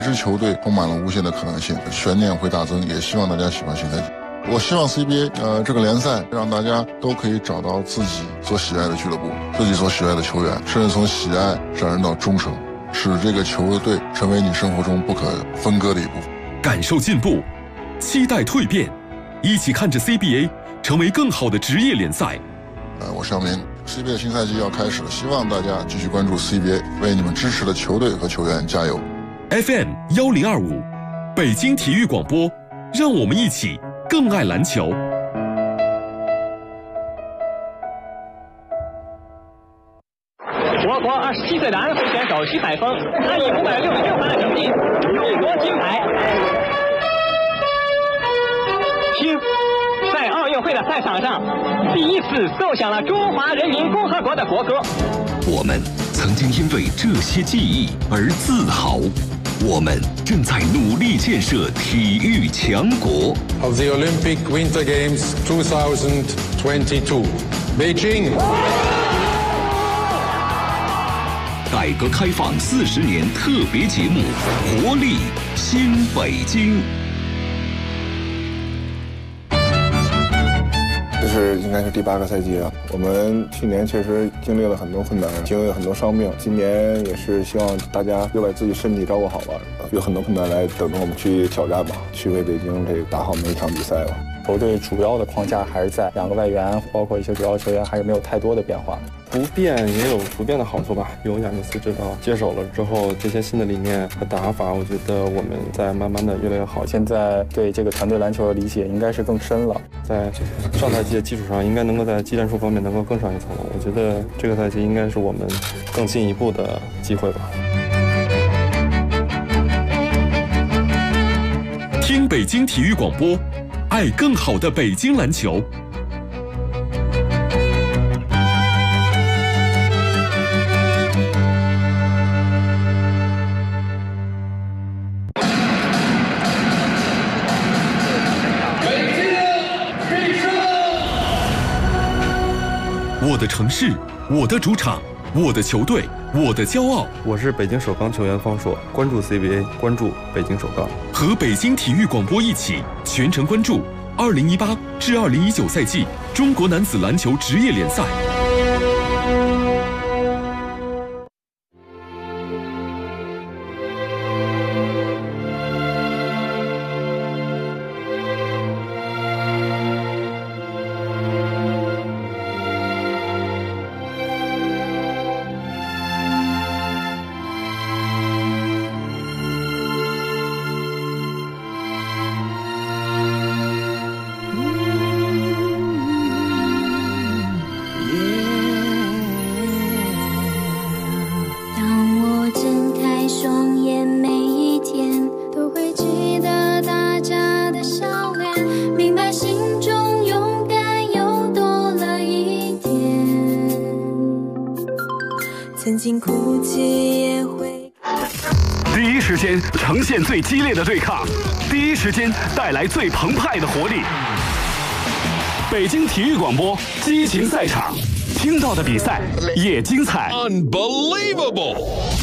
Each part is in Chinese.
这支球队充满了无限的可能性，悬念会大增，也希望大家喜欢新赛季。我希望 CBA 这个联赛让大家都可以找到自己所喜爱的俱乐部，自己所喜爱的球员，甚至从喜爱上升到忠诚，使这个球队成为你生活中不可分割的一部分。 感受进步，期待蜕变，一起看着 CBA 成为更好的职业联赛。 我是姚明， CBA 新赛季要开始了，希望大家继续关注 CBA， 为你们支持的球队和球员加油。 FM 1025，北京体育广播，让我们一起更爱篮球。 我国27岁的安徽选手徐海峰，他以566分的成绩勇夺金牌。听，在奥运会的赛场上，第一次奏响了中华人民共和国的国歌。 我们曾经因为这些记忆而自豪。我们正在努力建设体育强国。 Of the Olympic Winter Games 2022, Beijing. 改革开放40年特别节目《活力新北京》。 这是应该是第8个赛季了。我们去年确实经历了很多困难，经历了很多伤病。今年也是希望大家又把自己身体照顾好了，有很多困难来等着我们去挑战吧，去为北京这个打好每一场比赛吧。 球队主要的框架还是在2个外援，包括一些主要球员，还是没有太多的变化。 不变也有不变的好处吧。有亚尼斯指导接手了之后，这些新的理念和打法，我觉得我们在慢慢的越来越好。 现在对这个团队篮球的理解应该是更深了， 在上赛季的基础上，应该能够在技战术方面能够更上一层楼。我觉得这个赛季应该是我们更进一步的机会吧。 听北京体育广播，爱更好的北京篮球。我的城市，我的主场，我的球队，我的骄傲。 我是北京首钢球员方硕，关注 CBA， 关注北京首钢， 和北京体育广播一起全程关注2018至2019赛季中国男子篮球职业联赛。 曾经哭泣也会。 第一时间呈现最激烈的对抗，第一时间带来最澎湃的活力。北京体育广播激情赛场，听到的比赛也精彩。 Unbelievable！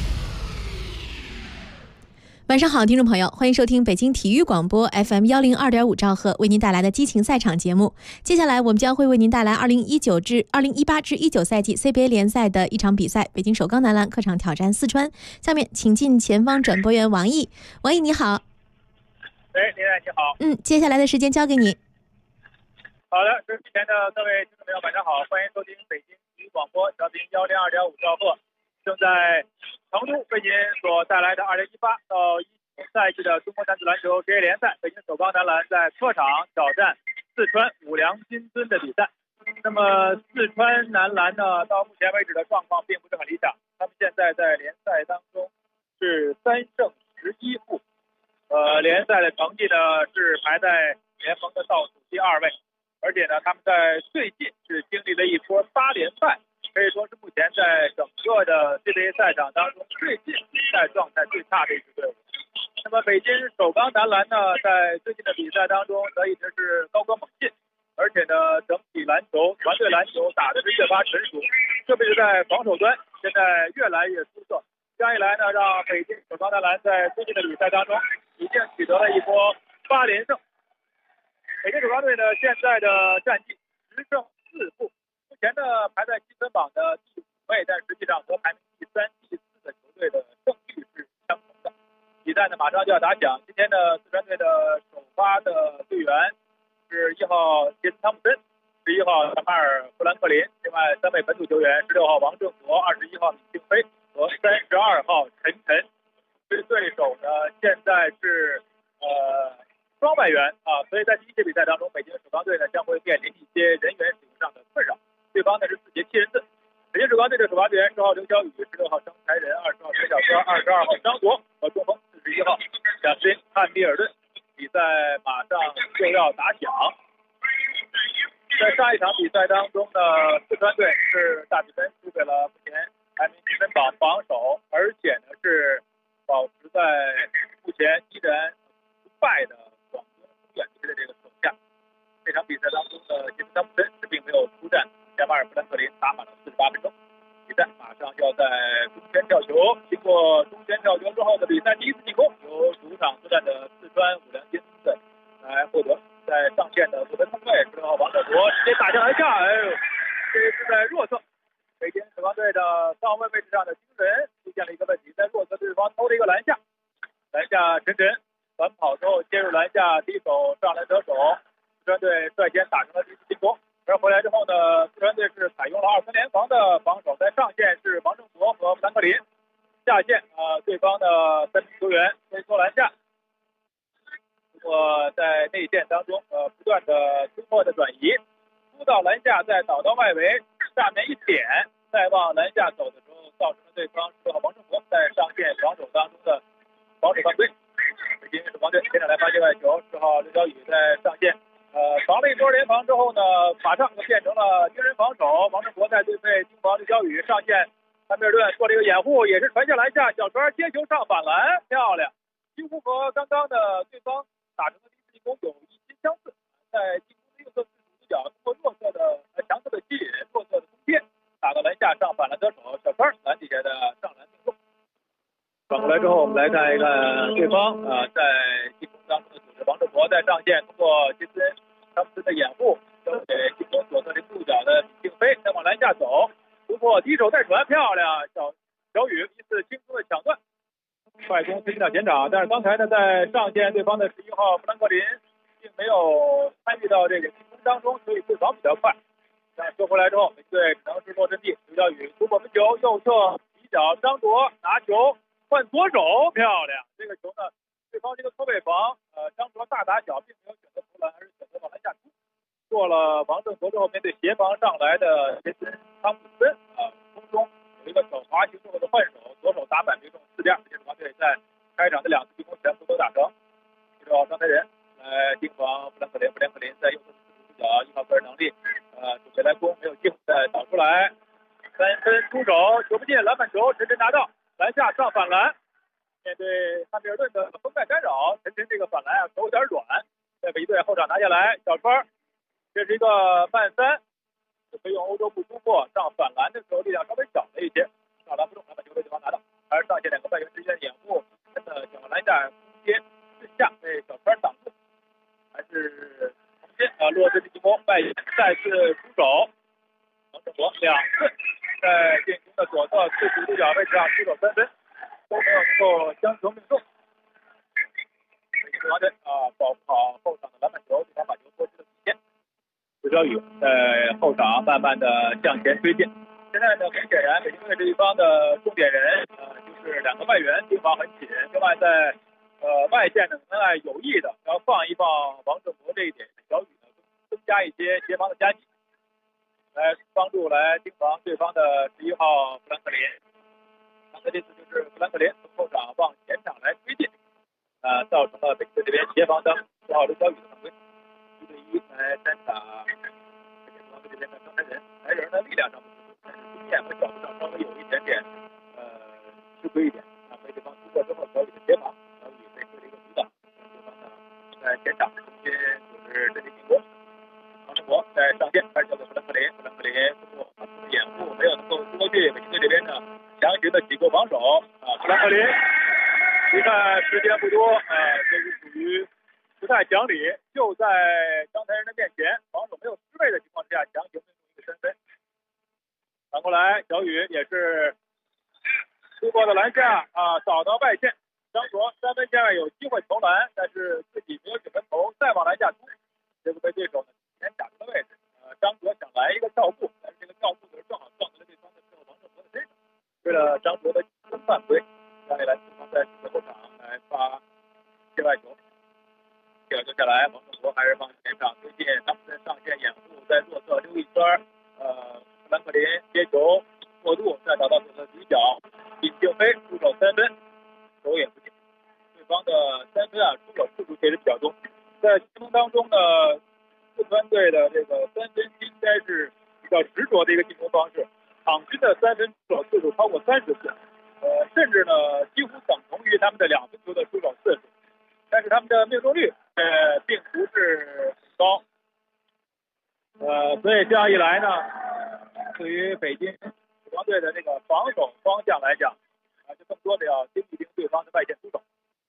晚上好，听众朋友，欢迎收听北京体育广播 FM 102.5兆赫为您带来的激情赛场节目。接下来我们将会为您带来2018至19赛季 CBA 联赛的一场比赛，北京首钢男篮客场挑战四川。下面请进前方转播员王毅。王毅你好。 林爱你好。 接下来的时间交给你。 好的，直播前的各位听众朋友晚上好，欢迎收听北京体育广播调频102.5兆赫，正在成都为您所带来的2018到19赛季的中国男子篮球职业联赛，北京首钢男篮在客场挑战四川五粮金樽的比赛。那么四川男篮呢，到目前为止的状况并不是很理想，他们现在在联赛当中是3胜11负，联赛的成绩呢是排在联盟的倒数第2位，而且呢他们在最近是经历了一波8连败。可以说是目前在整个的 CBA 赛场当中最近比赛状态最差的一支队伍。那么北京首钢男篮呢，在最近的比赛当中则一直是高歌猛进，而且呢整体篮球团队篮球打的是越发成熟，特别是在防守端现在越来越出色， 这样一来呢，让北京首钢男篮在最近的比赛当中已经取得了一波8连胜。北京首钢队呢现在的战绩10胜4负，目前呢排在积分榜的第5位，但实际上和排名第3、第4的球队的胜率是相同的。比赛呢马上就要打响，今天呢四川队的首发的队员是1号杰森·汤普森，11号达马尔·富兰克林，另外3位本土球员16号王正国、21号闵庆飞和32号陈晨。对手呢现在是双外援啊，所以在第一节比赛当中，北京首钢队呢将会面临一些人员使用上的困扰。对方呢是4节7人次，北京首钢队的首发队员10号刘晓宇、16号张才仁、20号陈小科、22号张铎和中锋41号贾斯汀·汉密尔顿。比赛马上就要打响。在上一场比赛当中呢，四川队是大比分输给了目前排名积分榜榜首，而且呢是保持在目前依然不败的广东宏远队的这个手下。这场比赛当中的杰森·汤普森是并没有出战，加马尔·富兰克林打满了48分钟。比赛马上就要在中间跳球，经过中间跳球之后的比赛第一次进攻由主场作战的四川五粮金队来获得。在上线的左边后卫16号王正国直接打向篮下，这是在弱侧北京首钢队的3号位位置上的精神出现了一个问题，在弱侧对方偷了一个篮下陈晨反跑之后切入篮下，第一手上篮得手，四川队率先打成了第一次进攻。而回来之后呢，四川队是采用了2分联防的防守，在上线是王正国和富兰克林，下线对方的3名球员先缩篮下。在内线当中不断的突破的转移，突到篮下再倒到外围，下面一点，再往篮下走的时候，造成了对方16号王正国在上线防守当中的防守犯规。北京首钢队接着来发球外球，10号刘晓宇在上线防了一波联防之后呢，马上就变成了盯人防守，王正国在对面盯防刘晓宇，上线汉密尔顿做了一个掩护，也是传下篮下，小传接球上反篮，漂亮，几乎和刚刚的对方打成的第一次进攻有一些相似，在进攻的右侧主角通过弱侧的强侧的吸引，弱侧的攻贴，打到篮下上反篮得手，小川篮底下的上篮命中。转过来之后，我们来看一看对方在进攻当中的组织，王正国在上线通过杰森·汤普森的掩护，交给进攻左侧的助脚的闵庆飞，再往篮下走，突破低手再传，漂亮，小宇一次轻松的抢断。快攻推进到前场，但是刚才呢，在上线对方的11号富兰克林并没有参与到这个进攻当中，所以退防比较快。但收回来之后，美队只能是落阵地，刘晓宇突破分球，右侧底角张铎拿球换左手，漂亮！这个球呢，对方这个侧卫防，张铎大打小，并没有选择投篮，而是选择往篮下突。做了王正国之后，面对协防上来的杰森·汤普森空中有一个手滑行动的换手，左手打板没中4点。北京首钢队在开场的2次进攻全部都打成。16号张才仁来盯防富兰克林，富兰克林在右侧主角1号个人能力，准备来攻，没有机会再导出来，3分出手，球不进，篮板球陈晨拿到，篮下上反篮，面对汉密尔顿的封盖干扰，陈晨这个反篮手有点软，在北一队后场拿下来，小川，这是一个慢3。可以用欧洲步突破，上反篮的时候力量稍微小了一些，上篮不中，篮板球被对方拿到，还是上线2个外援之间的掩护，真的想篮下空间顺下被小川挡住，还是重新落阵进攻，外援再次出手，王正国2次在进攻的左侧次主对角位置上出手3分，都没有能够将球命中。北京首钢队保护好后场的篮板球，对方把球拖出了底线。刘晓宇在后场慢慢的向前推进。现在呢，很显然北京队这一方的重点人就是2个外援盯防很紧，另外在外线的恩爱有意的要放一放王正国这一点，小宇呢增加一些协防的夹击，来帮助来盯防对方的11号富兰克林。刚才这次就是富兰克林从后场往前场来推进，造成了北京队这边协防当10号刘晓宇的犯规。1对1来单打北京首钢队这边的张才仁，才仁的力量上不足，但是经验和角度上稍微有一点点吃亏一点，被对方突破之后，小宇的协防，小宇被推了一个阻挡，对方呢在前场中间就是阵地进攻，王正国在上线开始交给富兰克林，富兰克林通过掩护没有能够突过去，北京队这边呢强行的起过防守不多，这是属于不太讲理，就在张台人的面前，防守没有失位的情况之下，强行命中一个3分。反过来，小雨也是突破到篮下扫到外线，张卓3分线外有机会投篮，但是自己没有准备投，再往篮下突，结果被对手呢提前打出了位置。张卓想来一个跳步，但是这个跳步就是正好撞在了对方的王正博的身上，为了张卓的犯规，张丽兰对方在后场来发界外球，这个球下来，王正博还是往前场推进，他们在上线掩护，在左侧溜一圈，富兰克林接球过渡，再找到左侧底角，尹静飞出手3分，球也不进，对方的3分出手次数确实比较多，在进攻当中呢。四川队的这个3分应该是比较执着的一个进攻方式，场均的3分出手次数超过30次，甚至呢几乎等同于他们的2分球的出手次数，但是他们的命中率并不是很高，所以这样一来呢，对于北京曙光队的这个防守方向来讲，就更多的要盯一盯对方的外线出手。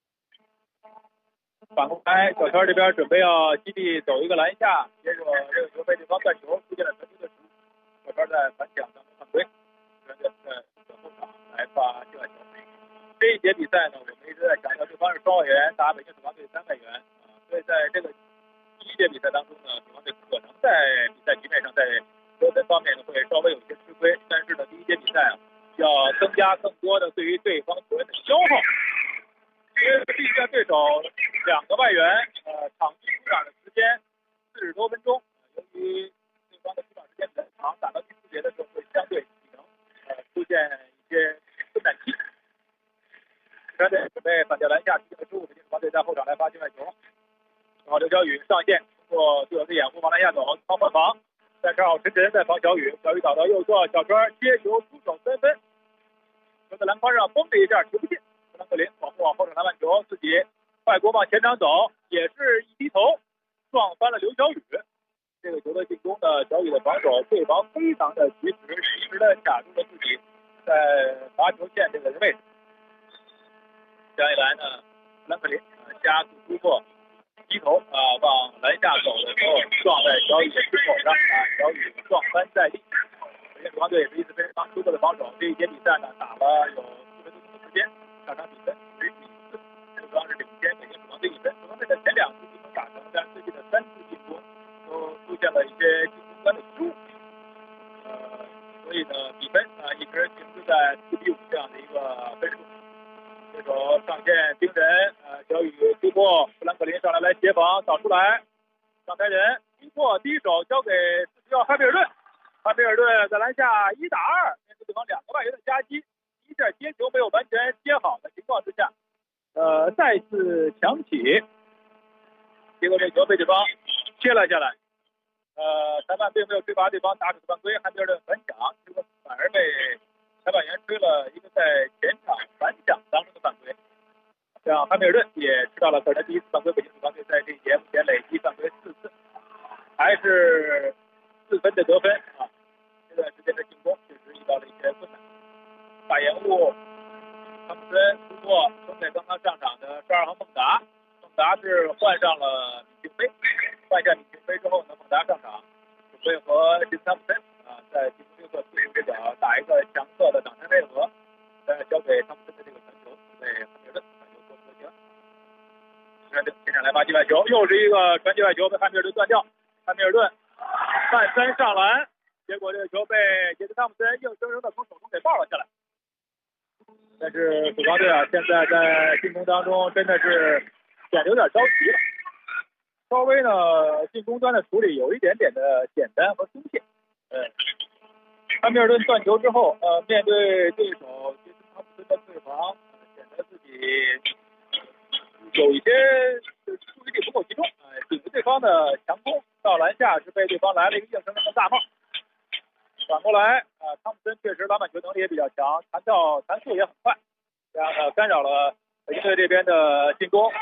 反过来，小圈这边准备要基地走一个篮下，结果这个球被对方断球，出现了传球的失误。小圈在反抢当中犯规，在后场来发界外球。这一节比赛呢，我们一直在强调对方是双外援打北京曙光队3外援，所以在这个第一节比赛当中呢，曙光队可能在比赛局面上在得分方面呢会稍微有一些吃亏，但是呢第一节比赛要增加更多的对于对方球员的消耗。因为毕竟对手2个外援，场均出场的时间40多分钟，由于对方的出场时间比较长，打到第4节的时候会相对体能出现一些困难期。川队准备反掉篮下，进行失误，北京曙光队在后场来发界外球，然后刘晓宇上线，通过队友的掩护往篮下走，超换防，32号陈晨在防小雨，小雨倒到右侧，小川接球出手3分，球在篮筐上崩了一下，球不进。富兰克林保护好后场篮板球，自己快攻往前场走，也是一低头撞翻了刘晓宇。这个球的进攻呢，小雨的防守对防非常的及时，及时的卡住了自己在罚球线这个位置。这样一来呢，富兰克林加速突破，低头往篮下走的时候撞在小雨的胸口上，小雨撞翻在地。北京曙光队也是一次非常出色的防守，这一节比赛呢打了有4分多钟的时间。上场比分11-4，对方是领先北京曙光队1分。曙光队的前2次进攻打成，但是最近的3次进攻都出现了一些进攻端的失误，所以呢比分一直停滞在4-5这样的一个分数。对手上线盯人，小雨突破，富兰克林上来协防，扫出来，上台人突破，第一手交给40号汉密尔顿，汉密尔顿在篮下1打2，面对对方2个外援的夹击。一下接球没有完全接好的情况之下，再次抢起，结果这球被对方切了下来。裁判并没有吹罚对方打手的犯规，汉密尔顿反抢，结果反而被裁判员吹了一个在前场反抢当中的犯规，让汉密尔顿也吃到了个人第1次犯规。北京曙光队在这一节目前累计犯规4次，还是4分的得分这段时间的进攻确实遇到了一些困难。打掩护，汤普森突破，送给刚刚上场的12号孟达。孟达是换上了闵庆飞，换下闵庆飞之后呢，孟达上场，准备和金汤普森在进攻6侧自由之角打一个强侧的挡拆配合，但是交给汤普森的这个传球被汉密尔顿传球做出了截拦。前场来发界外球，又是一个传界外球被汉密尔顿断掉，汉密尔顿慢3上篮，结果这个球被杰森汤普森硬生生的从手中给抱了下来。但是曙光队现在在进攻当中真的是显得有点着急了，稍微呢进攻端的处理有一点点的简单和松懈。汉密尔顿断球之后，面对对手杰森汤普森的退防，显得自己有一些注意力不够集中，顶着对方的强攻到篮下是被对方来了一个硬生生的大帽。反过来汤普森确实篮板球能力也比较强，弹速也很快，这样呢干扰了北京队这边的进攻。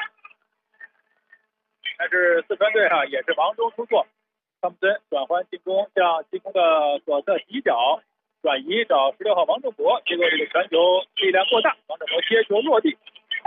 但是四川队也是忙中出错，汤普森转换进攻，向进攻的左侧底角转移找16号王正博，结果这个传球力量过大，王正博接球落地，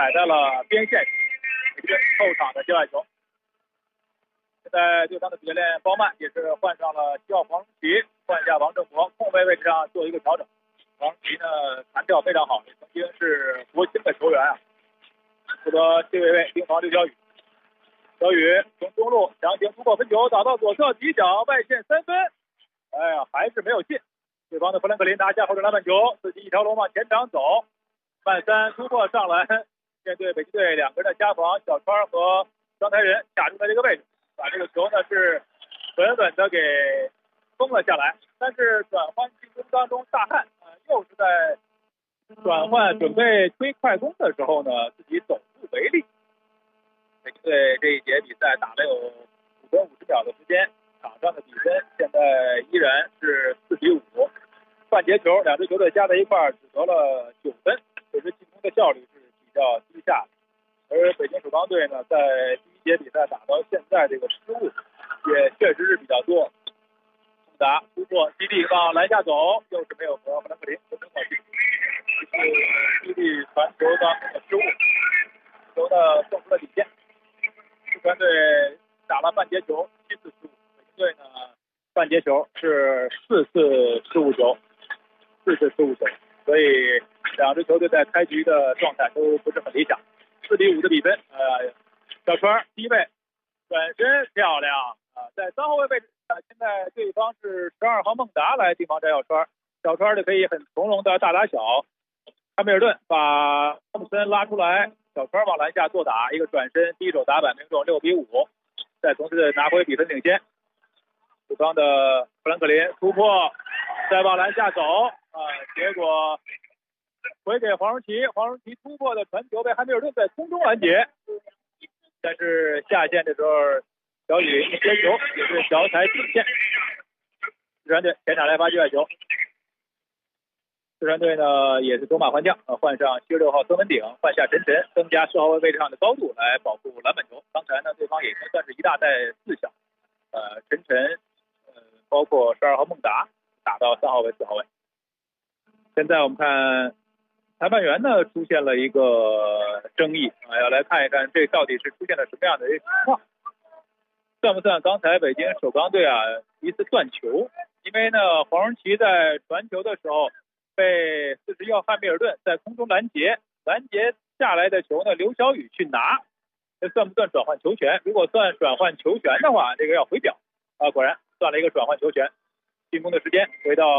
踩在了边线，一个后场的界外球。现在对方的主教练包曼也是换上了7号黄荣奇，换下王正博，控卫位置上做一个调整。黄荣奇呢弹跳非常好，也曾经是国青的球员啊。负责最位盯防刘晓宇，小宇从中路强行突破分球，打到左侧底角外线3分，哎呀，还是没有进。对方的弗兰克林拿下后场篮板球，自己一条龙往前场走，曼3突破上篮，面对北京队2个人的加防，小川和张台仁卡住在这个位置，把这个球呢是稳稳的给封了下来。但是转换进攻当中大汉又是在转换准备推快攻的时候呢，自己走不为例。北京队这一节比赛打了有5分50秒的时间，场上的比分现在依然是4比5。半节球两支球队加在一块儿只得了9分，这支进攻的效率是比较低下的。而北京首钢队呢，在第一节比赛打到现在，这个失误也确实是比较多。穆达突破基地往篮下走，又是没有和弗兰克林分默契。基地传球当中的失误，球呢送出了底线。四川队打了半节球7次失误，北京队呢半节球是4次失误球，4次失误球，所以两支球队在开局的状态都不是很理想。4比5的比分，小川低位转身漂亮啊，在3号位位置，现在对方是12号孟达来盯防翟小川，小川就可以很从容的大打小。汉密尔顿把汤姆森拉出来，小川往篮下做打，一个转身低手打板命中，6比5，再同时拿回比分领先。对方的弗兰克林突破，再往篮下走结果回给黄荣奇，黄荣奇突破的传球被汉密尔顿在空中拦截，但是下线的时候小雨一接球也是脚踩底线。四川队前场来发界外球，四川队呢也是走马换将，换上76号孙文鼎，换下陈晨，增加4号位位置上的高度来保护篮板球。刚才呢对方也已经算是一大带4小，陈晨包括12号孟达打到3号位4号位。现在我们看裁判员呢出现了一个争议要来看一看这到底是出现了什么样的一个情况，算不算刚才北京首钢队一次断球？因为呢黄荣奇在传球的时候被41号汉密尔顿在空中拦截下来的球呢刘晓宇去拿，这算不算转换球权？如果算转换球权的话，这个要回表果然算了一个转换球权。进攻的时间回到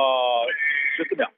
14秒，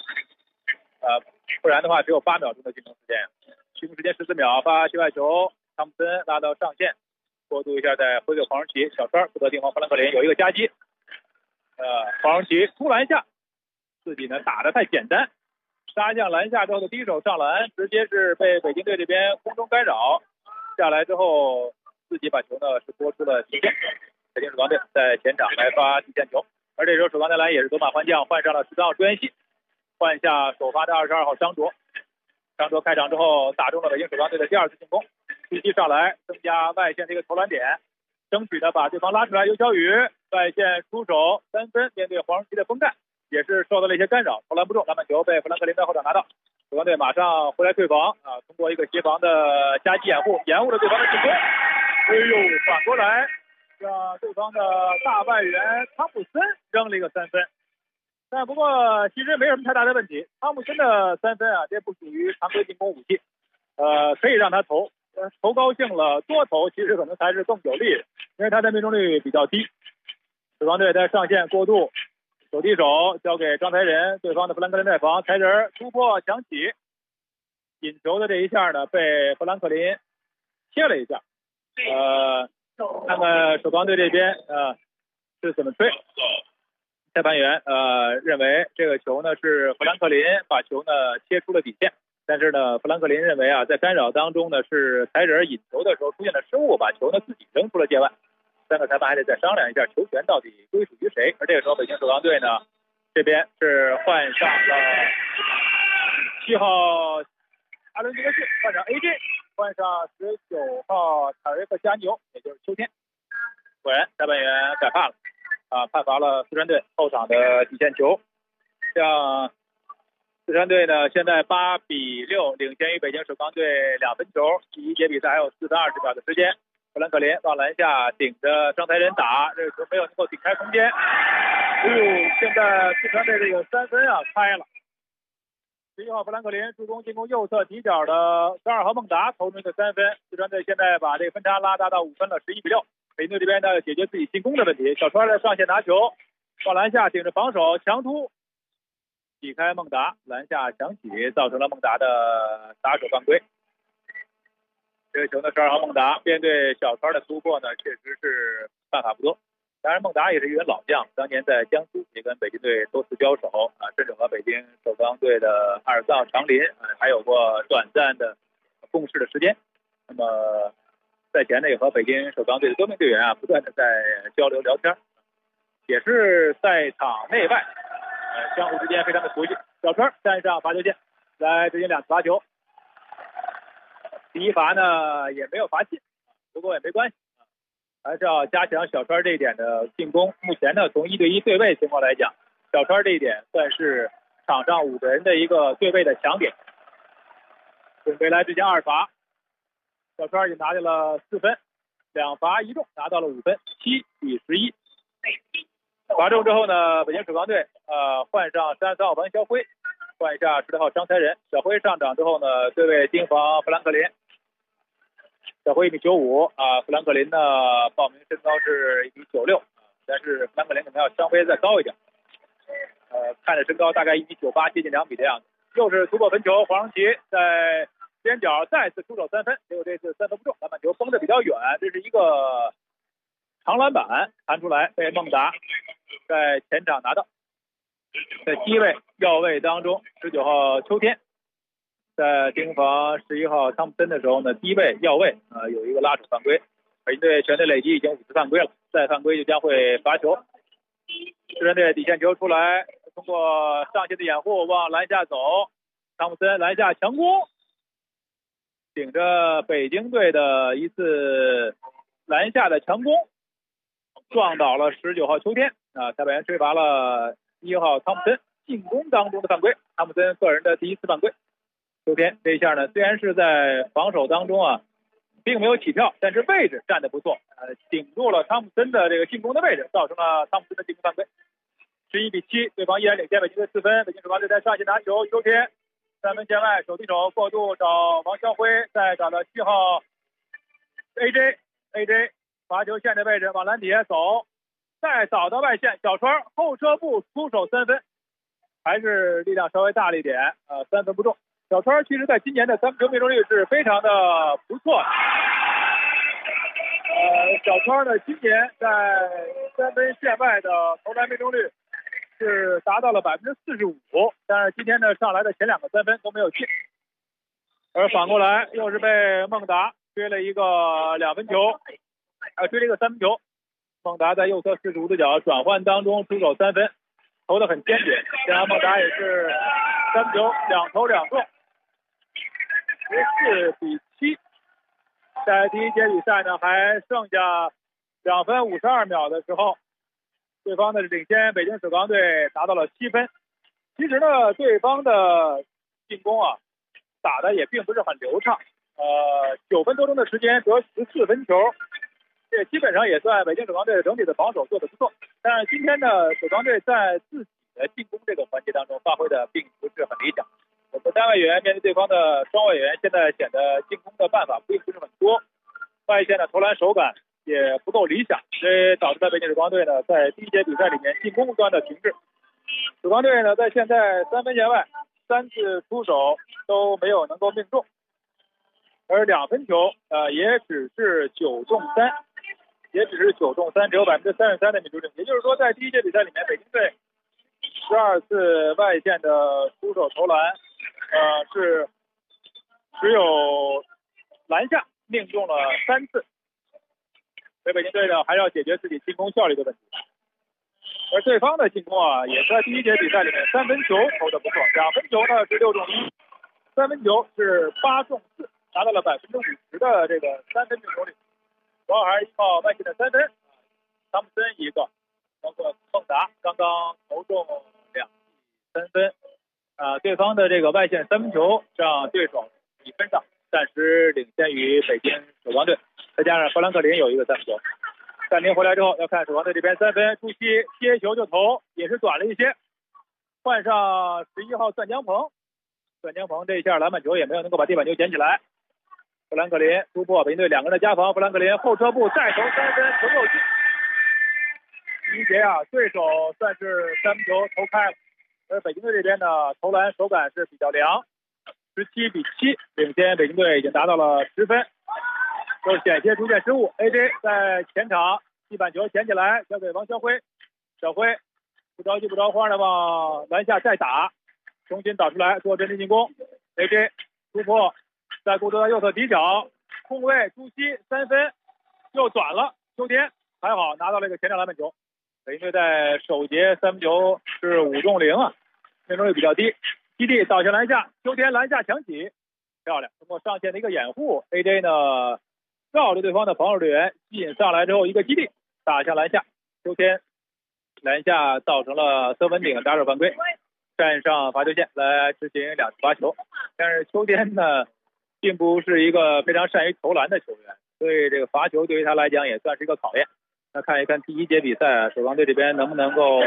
不然的话只有8秒钟的进攻时间。进攻时间14秒，发界外球，汤姆森拉到上线，过渡一下再回给黄荣奇，小川负责盯防弗兰克林，有一个夹击，黄荣奇突篮下，自己呢打得太简单，杀向篮下之后的低手上篮，直接是被北京队这边空中干扰下来之后，自己把球呢是拨出了底线。北京首钢队在前场来发底线球，而这时候首钢队来也是走马换将，换上了13号朱彦西，换下首发的22号张卓。张卓开场之后打中了北京首钢队的第2次进攻，继续上来增加外线的一个投篮点，争取呢把对方拉出来。刘晓宇外线出手3分，面对黄荣奇的封盖也是受到了一些干扰，投篮不中，篮板球被弗兰克林在后场拿到。首钢队马上回来退防通过一个协防的夹击延误了对方的进攻。反过来让对方的大外援汤普森扔了一个3分，但不过其实没什么太大的问题。汤普森的3分这不属于常规进攻武器，可以让他投高兴了多投，其实可能才是更有利的，因为他的命中率比较低。首钢队在上线过渡，手递手交给张才仁，对方的弗兰克林带防，才仁突破抢起，引球的这一下呢被弗兰克林切了一下。看看首钢队这边是怎么吹。裁判员认为这个球呢是弗兰克林把球呢切出了底线，但是呢弗兰克林认为在干扰当中呢是才仁引球的时候出现了失误，把球呢自己扔出了界外。3个裁判还得再商量一下球权到底归属于谁。而这个时候北京首钢队呢这边是换上了7号阿伦杰克逊，换上 AJ， 换上19号塔瑞克加牛，也就是秋天。果然裁判员改判了判罚了四川队后场的底线球，向四川队呢现在8-6领先于北京首钢队2分球。第一节比赛还有4分20秒的时间，弗兰克林往篮下顶着张台仁打，这个球没有能够顶开空间。现在四川队这个3分啊开了。11号弗兰克林助攻进攻右侧底角的12号孟达投出一个3分，四川队现在把这个分差拉大到5分了，11-6。北京队这边呢解决自己进攻的问题，小川在上线拿球，往篮下顶着防守强突，挤开孟达，篮下响起，造成了孟达的打手犯规。这个球呢12号孟达面对小川的突破呢，确实是办法不多。当然孟达也是一员老将，当年在江苏也跟北京队多次交手啊，甚至和北京首钢队的阿尔藏长林还有过短暂的共事的时间。那么赛前呢也和北京首钢队的多名队员不断的在交流聊天，也是赛场内外相互之间非常的熟悉。小川站上罚球线来执行2次罚球，第一罚呢也没有罚进，不过也没关系，还是要加强小川这一点的进攻。目前呢从1对1对位情况来讲，小川这一点算是场上5个人的一个对位的强点。准备来执行2罚，小川已经拿下了4分，2罚1中拿到了5分，7-11。罚中之后呢，北京首钢队换上33号王肖辉，换下16号张才仁。小辉上场之后呢，对位盯防弗兰克林。小辉1.95米弗兰克林呢报名身高是1.96米，但是弗兰克林可能要稍微再高一点。看着身高大概1.98米，接近2米的样子。又是突破分球，黄荣奇在边角再次出手3分，结果这次3分不中，篮板球崩得比较远，这是一个长篮板弹出来，被孟达在前场拿到。在7位要位当中，19号秋天在盯防11号汤普森的时候呢，低位要位有一个拉手犯规，北京队全队累计已经5次犯规了，再犯规就将会罚球。四川队底线球出来，通过上线的掩护往篮下走，汤普森篮下强攻，顶着北京队的一次篮下的强攻，撞倒了19号秋天裁判员吹罚了1号汤普森进攻当中的犯规，汤普森个人的第1次犯规。秋天这一下呢，虽然是在防守当中并没有起跳，但是位置站得不错，顶住了汤普森的这个进攻的位置，造成了汤普森的进攻犯规。11-7，对方依然领先北京队4分，北京首钢队在上线拿球，秋天3分线外手递手过渡找王肖辉，再找到7号 AJ 罚球线的位置往篮底下走，再找到外线，小川后撤步出手3分，还是力量稍微大了一点3分不中。小川其实在今年的3分球命中率是非常的不错，小川呢今年在3分线外的投篮命中率是达到了45%，但是今天呢上来的前2个3分都没有进，而反过来又是被孟达追了一个2分球，追了一个3分球。孟达在右侧45度角转换当中出手3分，投得很坚决，这样孟达也是3分球2投2中，14-7。在第一节比赛呢还剩下2分52秒的时候，对方的领先北京首钢队达到了7分。其实呢对方的进攻打的也并不是很流畅，9分多钟的时间得14分球，这基本上也算北京首钢队整体的防守做得不错。但是今天的首钢队在自己的进攻这个环节当中发挥的并不是很理想。我们单外援面对对方的双外援，现在显得进攻的办法并不是很多，外线的投篮手感也不够理想，这导致了北京首钢队呢在第一节比赛里面进攻端的停滞。首钢队呢在现在3分线外3次出手都没有能够命中，而2分球也只是9中3，只有33%的命中率。也就是说在第一节比赛里面，北京队12次外线的出手投篮是只有篮下命中了3次，所以北京队呢还要解决自己进攻效率的问题。而对方的进攻也在第一节比赛里面3分球投得不错，2分球呢是6中1，3分球是8中4，达到了50%的这个3分命中率，主要还是依靠外线的3分，汤普森一个，包括孟达刚刚投中2记3分， 对方的这个外线三分球让对手比分上暂时领先于北京首钢队，再加上弗兰克林有一个三分球。暂停回来之后，要看首钢队这边三分，朱熹接球就投，也是短了一些。换上11号段江鹏，段江鹏这一下篮板球也没有能够把地板球捡起来。弗兰克林突破北京队2个人的加防，弗兰克林后撤步再投三分，球又进。第一节对手算是三分球投开了，而北京队这边呢投篮手感是比较凉，17-7领先北京队已经达到了10分，又险些出现失误。AJ 在前场地板球捡起来交给王小辉，小辉不着急不着慌的往篮下再打，重新导出来做阵地进攻。AJ 突破，在顾德的右侧底角空位，朱熹三分又短了，秋天还好拿到了一个前场篮板球。北京队在首节三分球是5中0命中率比较低。基地倒向篮下，秋天篮下抢起，漂亮！通过上线的一个掩护 ，AJ 呢绕着对方的防守队员吸引上来之后一个基地打向篮下，秋天篮下造成了孙文鼎打手犯规，站上罚球线来执行2次罚球。但是秋天呢并不是一个非常善于投篮的球员，所以这个罚球对于他来讲也算是一个考验。那看一看第一节比赛，首钢队这边能不能够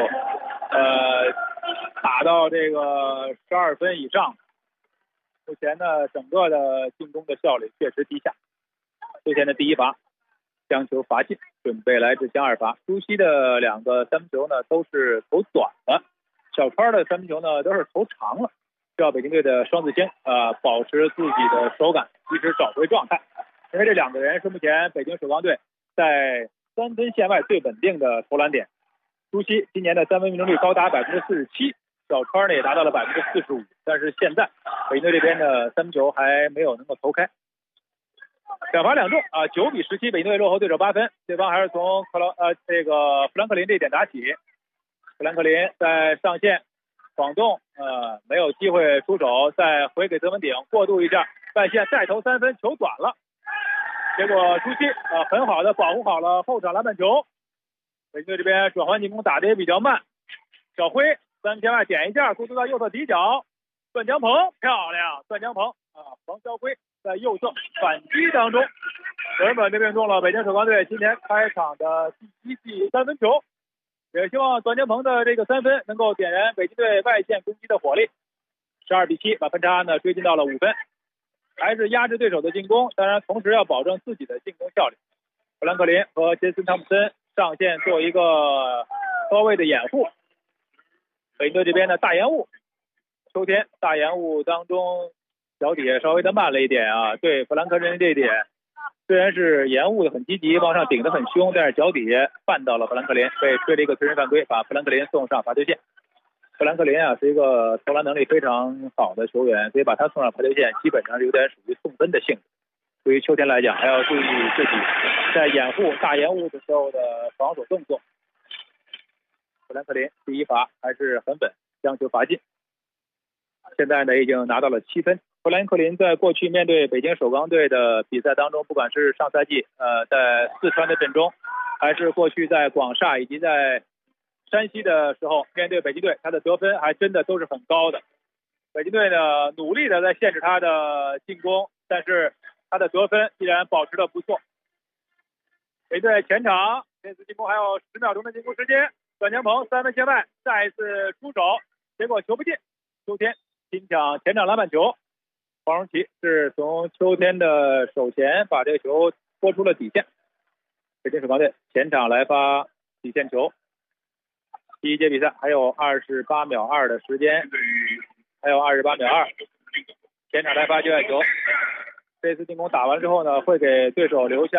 打到这个12分以上。目前呢整个的进攻的效率确实低下。秋天的第一罚将球罚进，准备来执行2罚。朱熹的2个三分球呢都是投短了，小川的三分球呢都是投长了，需要北京队的双子星保持自己的手感，及时找回状态。因为这2个人是目前北京首钢队在3分线外最稳定的投篮点。朱熹今年的3分命中率高达47%，小川呢也达到了45%，但是现在北京队这边的三分球还没有能够投开。2罚2中9-17，北京队落后对手8分。对方还是从弗兰克林这一点打起。弗兰克林在上线晃动，没有机会出手，再回给泽文鼎过渡一下，外线再投三分，球短了。结果朱熹很好的保护好了后场篮板球。北京队这边转换进攻打得也比较慢，小辉3分线外点一下，过渡到右侧底角，段江鹏漂亮，段江鹏黄肖辉在右侧反击当中稳稳的命中了北京首钢队今年开场的第1记三分球，也希望段江鹏的这个三分能够点燃北京队外线攻击的火力。12-7把分差呢追进到了5分，还是压制对手的进攻，当然同时要保证自己的进攻效率。弗兰克林和杰森汤普森上线做一个高位的掩护。北京队这边的大延误，秋天大延误当中脚底下稍微的慢了一点对弗兰克林这一点虽然是延误的很积极，往上顶的很凶，但是脚底下绊到了弗兰克林，被吹了一个推人犯规，把弗兰克林送上罚球线。弗兰克林是一个投篮能力非常好的球员，所以把他送上罚球线基本上是有点属于送分的性质。对于秋天来讲，还要注意自己在掩护大延误的时候的防守动作。弗兰克林第一罚还是很稳，将球罚进。现在呢已经拿到了7分。弗兰克林在过去面对北京首钢队的比赛当中，不管是上赛季在四川的阵中，还是过去在广厦以及在山西的时候面对北京队，他的得分还真的都是很高的。北京队呢努力的在限制他的进攻，但是他的得分依然保持的不错。北京队前场这次进攻还有10秒钟的进攻时间，段江鹏3分线外再一次出手，结果球不进，秋天拼抢前场篮板球。黄荣奇是从秋天的手前把这个球拨出了底线。北京首钢队前场来发底线球。第一节比赛还有28秒2的时间，还有28秒2，前场来发界外球。这次进攻打完之后呢，会给对手留下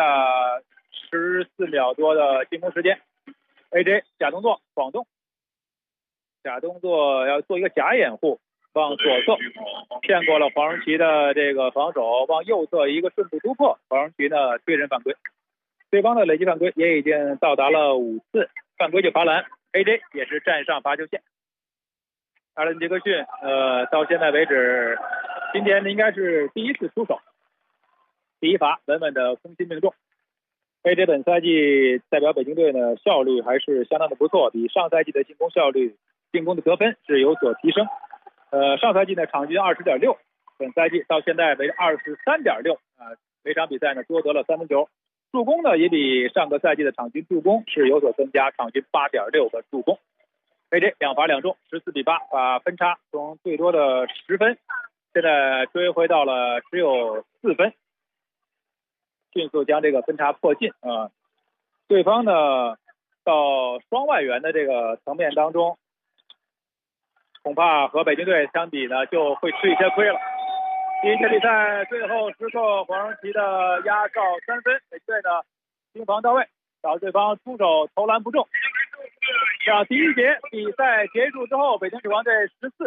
14秒多的进攻时间。AJ 假动作晃动，假动作要做一个假掩护，往左侧骗过了黄荣奇的这个防守，往右侧一个顺步突破，黄荣奇呢推人犯规，对方的累计犯规也已经到达了5次，犯规就罚篮。AJ 也是站上罚球线。阿伦杰克逊到现在为止今天应该是第一次出手，第一罚稳稳的空心命中。AJ 本赛季代表北京队呢效率还是相当的不错，比上赛季的进攻效率、进攻的得分是有所提升。 上赛季呢场均20.6，本赛季到现在为23.6每场比赛呢多得了3分球。助攻呢也比上个赛季的场均助攻是有所增加，场均8.6个助攻。AJ 2罚2中，14-8，把分差从最多的10分，现在追回到了只有4分，迅速将这个分差迫近啊。对方呢到双外援的这个层面当中，恐怕和北京队相比呢就会吃一些亏了。第一节比赛最后时刻，黄荣奇的压哨3分，北京队呢盯防到位，导致对方出手投篮不中。让第一节比赛结束之后，北京指光队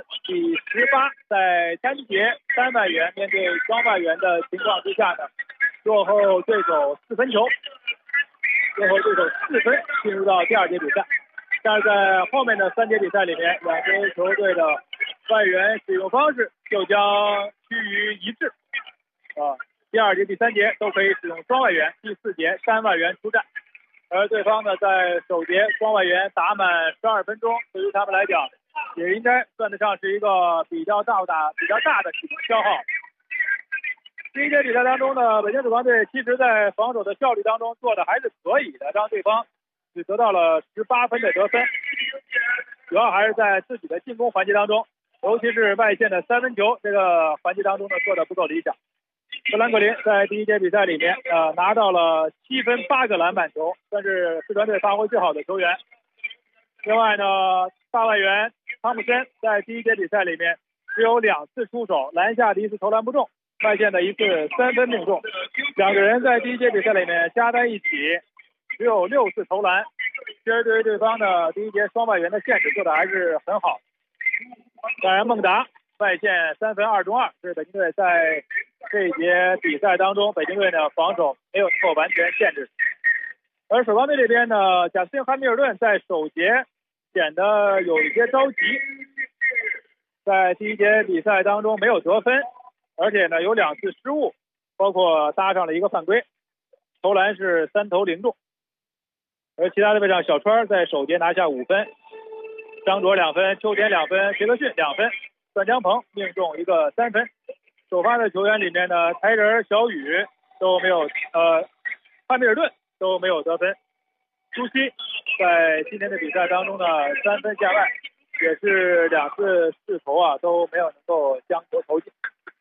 14-18，在单节3外援面对双外援的情况之下呢，落后对手4分球，落后对手4分，进入到第二节比赛。但是在后面的3节比赛里面，两支球队的外援使用方式就将趋于一致第二节、第3节都可以使用双外援，第4节单外援出战。而对方呢，在首节双外援打满12分钟，对于他们来讲，也应该算得上是一个比较大的体力消耗。第一节比赛当中呢，北京指光队其实在防守的效率当中做的还是可以的，让对方只得到了18分的得分，主要还是在自己的进攻环节当中，尤其是外线的3分球这个环节当中呢做的不够理想。格兰格林在第一节比赛里面拿到了7分8个篮板球，算是四川队发挥最好的球员。另外呢，大外援汤普森在第一节比赛里面只有2次出手，篮下的1次投篮不中，外线的1次3分命中，两个人在第一节比赛里面加在一起只有6次投篮，其实对于对方的第一节双外援的限制做的还是很好。当然孟达外线3分2中2，是北京队在这一节比赛当中北京队的防守没有能够完全限制。而守光队这边呢，贾斯汀·汉密尔顿在首节显得有一些着急，在第一节比赛当中没有得分，而且呢有2次失误，包括搭上了一个犯规，投篮是3投0中。而其他的位上，小川在首节拿下5分，张卓2分，邱田2分，杰克逊2分，段江鹏命中一个3分。首发的球员里面呢，台人、小雨都没有，汉密尔顿都没有得分。朱熹在今天的比赛当中呢，3分下外，也是2次试投都没有能够将球投进。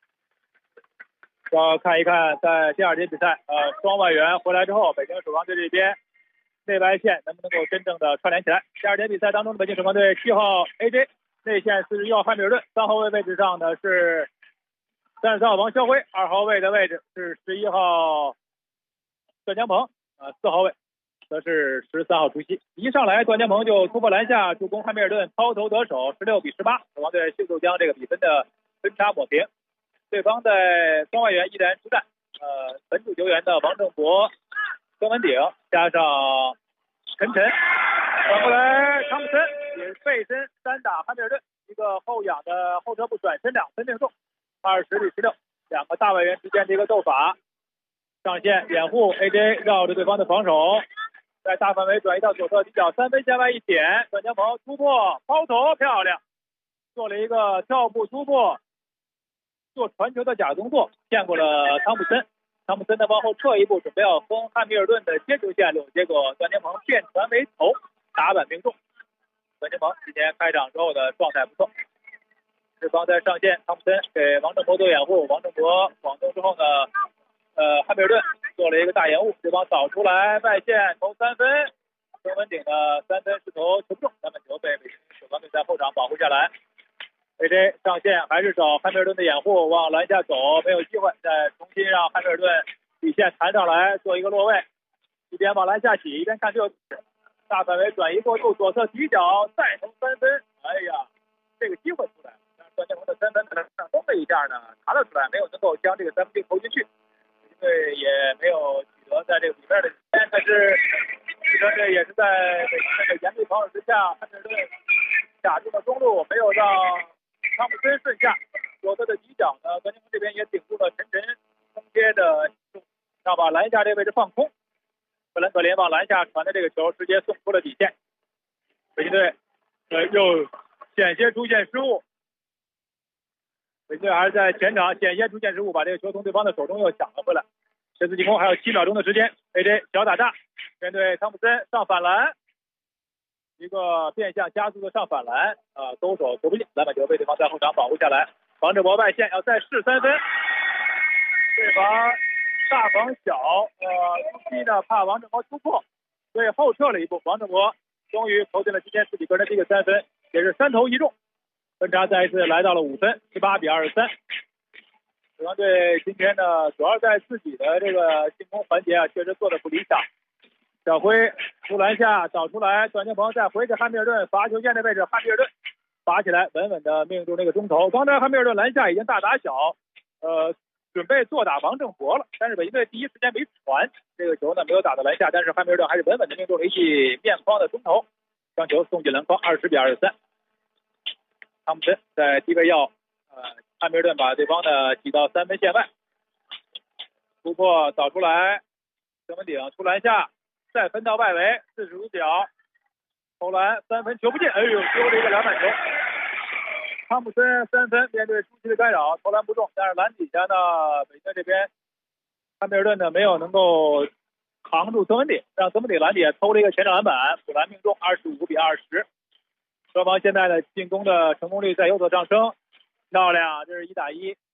要看一看在第二节比赛，双外援回来之后，北京守光队这边内外线能不能够真正的串联起来。第二节比赛当中的北京守光队7号 AJ， 内线41号汉密尔顿，3号位位置上呢是33号王肖辉，2号位的位置是11号段江鹏，4号位则是13号朱熹。一上来段江鹏就突破篮下助攻汉密尔顿抛投得手，16-18，守光队迅速将这个比分的分差抹平。对方在双外援依然出战，本土球员的王正博、孙文鼎加上陈晨，转过来汤普森也是背身单打汉密尔顿，一个后仰的后撤步转身2分命中，20-16，两个大外援之间的一个斗法。上线掩护 AJ 绕着对方的防守，在大范围转移到左侧底角3分线外一点，段江鹏突破抛投漂亮，做了一个跳步突破，做传球的假动作，骗过了汤普森。汤普森呢往后撤一步，准备要封汉密尔顿的接球线路，结果段江鹏变传为投，打板命中。段江鹏今天开场之后的状态不错。对方在上线，汤普森给王正博做掩护，王正博广东之后呢，汉密尔顿做了一个大掩护，对方扫出来外线投3分，孙文鼎的3分试投球不中，篮板球被北京守光队在后场保护下来。AJ 上线还是找汉密尔顿的掩护，往篮下走没有机会，再重新让汉密尔顿底线弹上来做一个落位，一边往篮下挤一边看这大范围转移过渡，左侧底角再投3分，哎呀，这个机会出来了，但是段江鹏的3分可能上攻了一下呢，拿了出来，没有能够将这个3分球投进去，因为也没有取得在这个比分的时间，但是四川队也是在北京队的严密防守之下，汉密尔顿卡住了中路，没有让汤普森顺下，左侧的底角呢，段江鹏这边也顶住了陈晨冲接的，要把篮下这位置放空，格兰格林往篮下传的这个球直接送出了底线，北京队又险些出现失误， 北京队还是在前场险些出现失误，把这个球从对方的手中又抢了回来。这次进攻还有7秒钟的时间 ，AJ 小打大面对汤普森上反篮，一个变向加速的上反篮勾手投不进，篮板球被对方在后场保护下来。王志博外线要再试3分，对方大防小，突击呢怕王振博突破，所以后撤了一步。王振博终于投进了今天自己个人的第一个3分，也是3投1中，分差再一次来到了5分，18-23。北方队今天呢，主要在自己的这个进攻环节确实做的不理想。小辉出篮下找出来，段金鹏再回给汉密尔顿罚球线的位置，汉密尔顿罚起来，稳稳的命中那个中投。刚才汉密尔顿篮下已经大打小，准备做打王正博了，但是北京队第一时间没传这个球呢，没有打到篮下，但是汉密尔顿还是稳稳的命中了一记面框的中投，将球送进篮筐，20-23。汤普森在低位要汉密尔顿把对方的挤到3分线外，突破导出来，正门顶出篮下，再分到外围45角，投篮3分球不进，哎呦，丢了一个篮板球。汤普森3分面对初期的干扰，投篮不中，但是篮底下呢，北京这边汉密尔顿呢没有能够扛住曾文鼎，让曾文鼎篮底下偷了一个前场篮板，补篮命中，25-20。双方现在的进攻的成功率在有所上升，漂亮，这是1打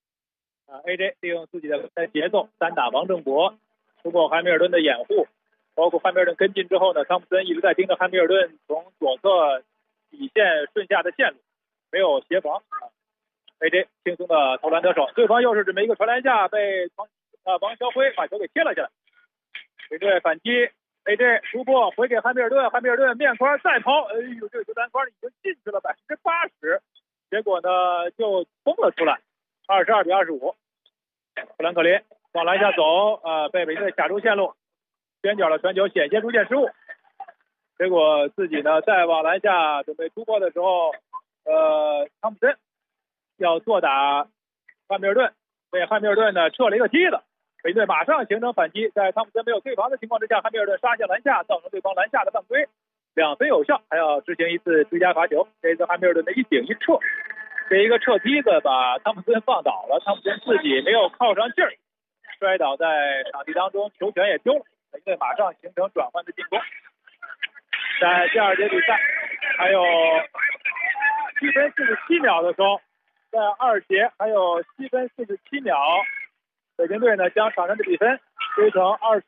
1。AJ 利用自己的节奏单打王正博，突破汉密尔顿的掩护，包括汉密尔顿跟进之后呢，汤普森一直在盯着汉密尔顿从左侧底线顺下的线路，没有协防。AJ 轻松的投篮得手，对方又是这么一个传篮下被王晓辉把球给贴了下来。北队反击 ，AJ 突破回给汉密尔顿，汉密尔顿面框再抛，哎呦，这个球篮筐已经进去了80%，结果呢就封了出来，22-25。富兰克林往篮下走，被北队卡住线路，边角的传球险些出现失误，结果自己呢再往篮下准备突破的时候，汤普森要做打汉密尔顿，被汉密尔顿呢撤了一个梯子，北队马上形成反击，在汤普森没有对防的情况之下，汉密尔顿杀向篮下，造成对方篮下的犯规，2分有效，还要执行一次追加罚球。这次汉密尔顿的一顶一撤，这一个撤梯子把汤普森放倒了，汤普森自己没有靠上劲儿，摔倒在场地当中，球权也丢了，北队马上形成转换的进攻。在第2节比赛还有7分47秒的时候，在2节还有7分47秒，北京队呢将场上的比分追成